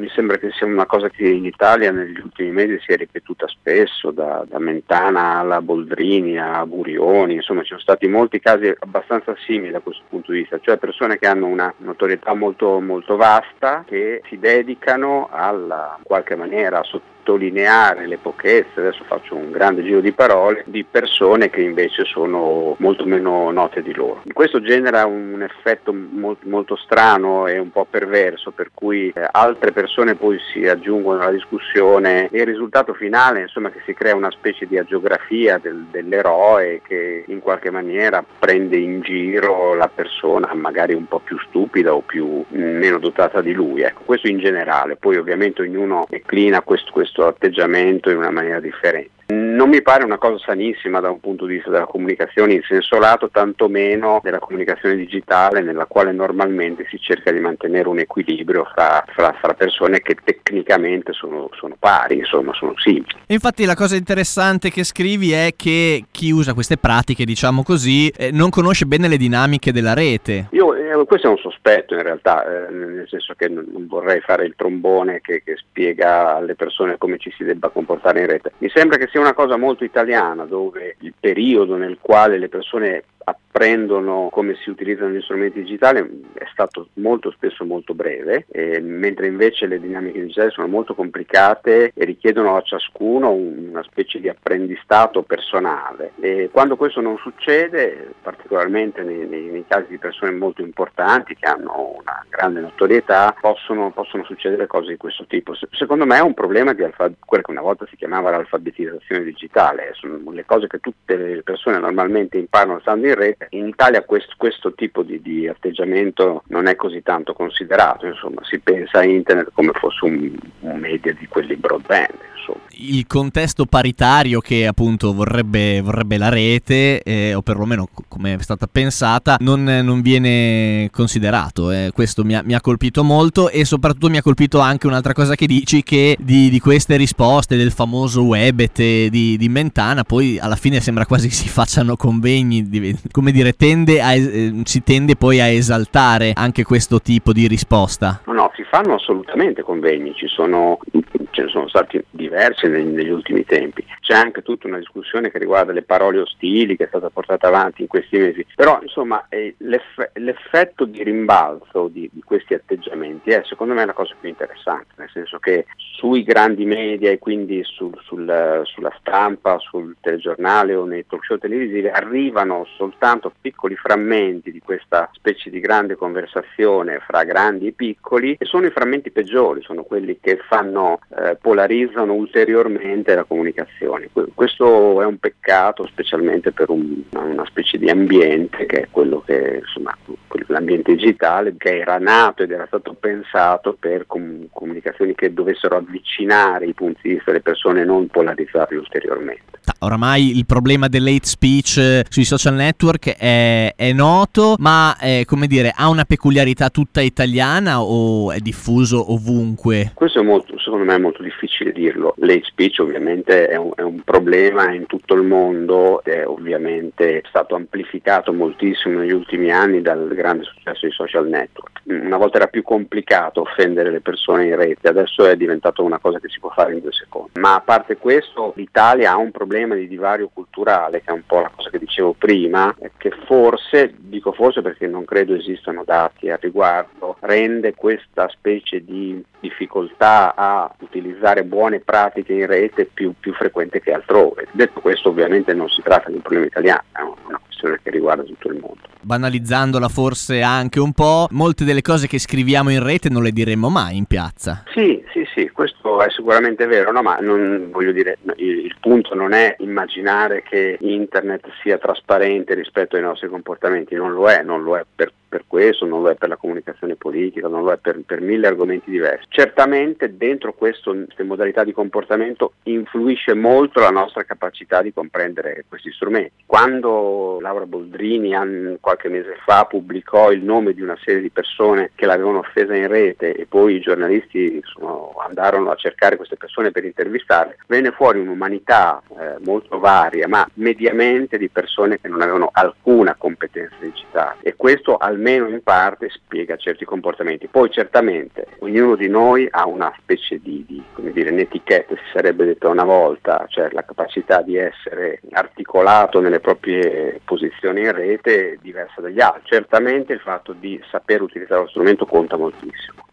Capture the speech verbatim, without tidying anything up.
mi sembra che sia una cosa che in Italia negli ultimi mesi si è ripetuta spesso, da, da Mentana alla Boldrini a Burioni, insomma ci sono stati molti casi abbastanza simili da questo punto di vista, cioè persone che hanno una notorietà molto, molto vasta, che si dedicano alla, in qualche maniera, a sottolineare le pochezze, adesso faccio un grande giro di parole, di persone che invece sono molto meno note di loro. Questo genera un effetto molto, molto strano e un po' perverso, per cui eh, altre persone poi si aggiungono alla discussione e il risultato finale, insomma, che si crea una specie di agiografia del, dell'eroe che in qualche maniera prende in giro la persona magari un po' più stupida o più mh, meno dotata di lui. Ecco, questo in generale, poi ovviamente ognuno declina questo, questo atteggiamento in una maniera differente. Non mi pare una cosa sanissima da un punto di vista della comunicazione in senso lato, tantomeno della comunicazione digitale, nella quale normalmente si cerca di mantenere un equilibrio fra, fra, fra persone che tecnicamente sono, sono pari, insomma sono simili. E infatti la cosa interessante che scrivi è che chi usa queste pratiche, diciamo così, eh, non conosce bene le dinamiche della rete. Io, eh, questo è un sospetto in realtà, eh, nel senso che non, non vorrei fare il trombone che, che spiega alle persone come ci si debba comportare in rete. Mi sembra che sia una cosa molto italiana, dove il periodo nel quale le persone apprendono come si utilizzano gli strumenti digitali è stato molto spesso molto breve, eh, mentre invece le dinamiche digitali sono molto complicate e richiedono a ciascuno una specie di apprendistato personale. E quando questo non succede, particolarmente nei, nei, nei casi di persone molto importanti che hanno una grande notorietà, possono, possono succedere cose di questo tipo. Se, secondo me è un problema di alfa, quello che una volta si chiamava l'alfabetizzazione digitale, sono le cose che tutte le persone normalmente imparano stando in rete. In Italia questo, questo tipo di, di atteggiamento non è così tanto considerato, insomma si pensa a internet come fosse un, un media di quelli broadband, insomma. Il contesto paritario che appunto vorrebbe, vorrebbe la rete, eh, o perlomeno come è stata pensata, non, non viene considerato. Eh. Questo mi ha, mi ha colpito molto, e soprattutto mi ha colpito anche un'altra cosa che dici, che di, di queste risposte del famoso Webet di, di Mentana poi alla fine sembra quasi che si facciano convegni, di, come dire, tende a, eh, si tende poi a esaltare anche questo tipo di risposta. No, no, si fanno assolutamente convegni, ci sono, ce ne sono stati diversi negli, negli ultimi tempi. C'è anche tutta una discussione che riguarda le parole ostili che è stata portata avanti in questi mesi, però insomma eh, l'eff- l'effetto di rimbalzo di, di questi atteggiamenti è secondo me la cosa più interessante, nel senso che sui grandi media e quindi sul, sul, sulla stampa, sul telegiornale o nei talk show televisivi arrivano soltanto piccoli frammenti di questa specie di grande conversazione fra grandi e piccoli, e sono i frammenti peggiori, sono quelli che fanno eh, polarizzano ulteriormente la comunicazione. Questo è un peccato, specialmente per un, una specie di ambiente che è quello che, insomma, l'ambiente digitale, che era nato ed era stato pensato per com- comunicazioni che dovessero avvicinare i punti di vista delle persone e non polarizzarli ulteriormente. Oramai il problema dell'hate speech eh, sui social network è, è noto, ma eh, come dire, ha una peculiarità tutta italiana o è diffuso ovunque? Questo è molto, secondo me è molto difficile dirlo. L'hate speech ovviamente è un, è un problema in tutto il mondo, è ovviamente stato amplificato moltissimo negli ultimi anni dal grande successo dei social network. Una volta era più complicato offendere le persone in rete, adesso è diventato una cosa che si può fare in due secondi. Ma a parte questo, l'Italia ha un problema di divario culturale, che è un po' la cosa che dicevo prima, che forse, dico forse perché non credo esistano dati al riguardo, rende questa specie di difficoltà a utilizzare buone pratiche in rete più, più frequente che altrove. Detto questo, ovviamente non si tratta di un problema italiano, è una questione che riguarda tutto il mondo. Banalizzandola forse anche un po', molte delle cose che scriviamo in rete non le diremmo mai in piazza. Sì, sì, sì, questo è sicuramente vero, no? Ma non voglio dire, il, il punto non è immaginare che internet sia trasparente rispetto ai nostri comportamenti, non lo è, non lo è per per questo, non lo è per la comunicazione politica, non lo è per, per mille argomenti diversi. Certamente dentro questo, queste modalità di comportamento influisce molto la nostra capacità di comprendere questi strumenti. Quando Laura Boldrini an, qualche mese fa pubblicò il nome di una serie di persone che l'avevano offesa in rete e poi i giornalisti sono, andarono a cercare queste persone per intervistarle, venne fuori un'umanità eh, molto varia, ma mediamente di persone che non avevano alcuna competenza digitale, e questo almeno almeno in parte spiega certi comportamenti. Poi certamente ognuno di noi ha una specie di, di come dire, un'etichetta, si sarebbe detto una volta, cioè la capacità di essere articolato nelle proprie posizioni in rete è diversa dagli altri. Certamente il fatto di saper utilizzare lo strumento conta moltissimo.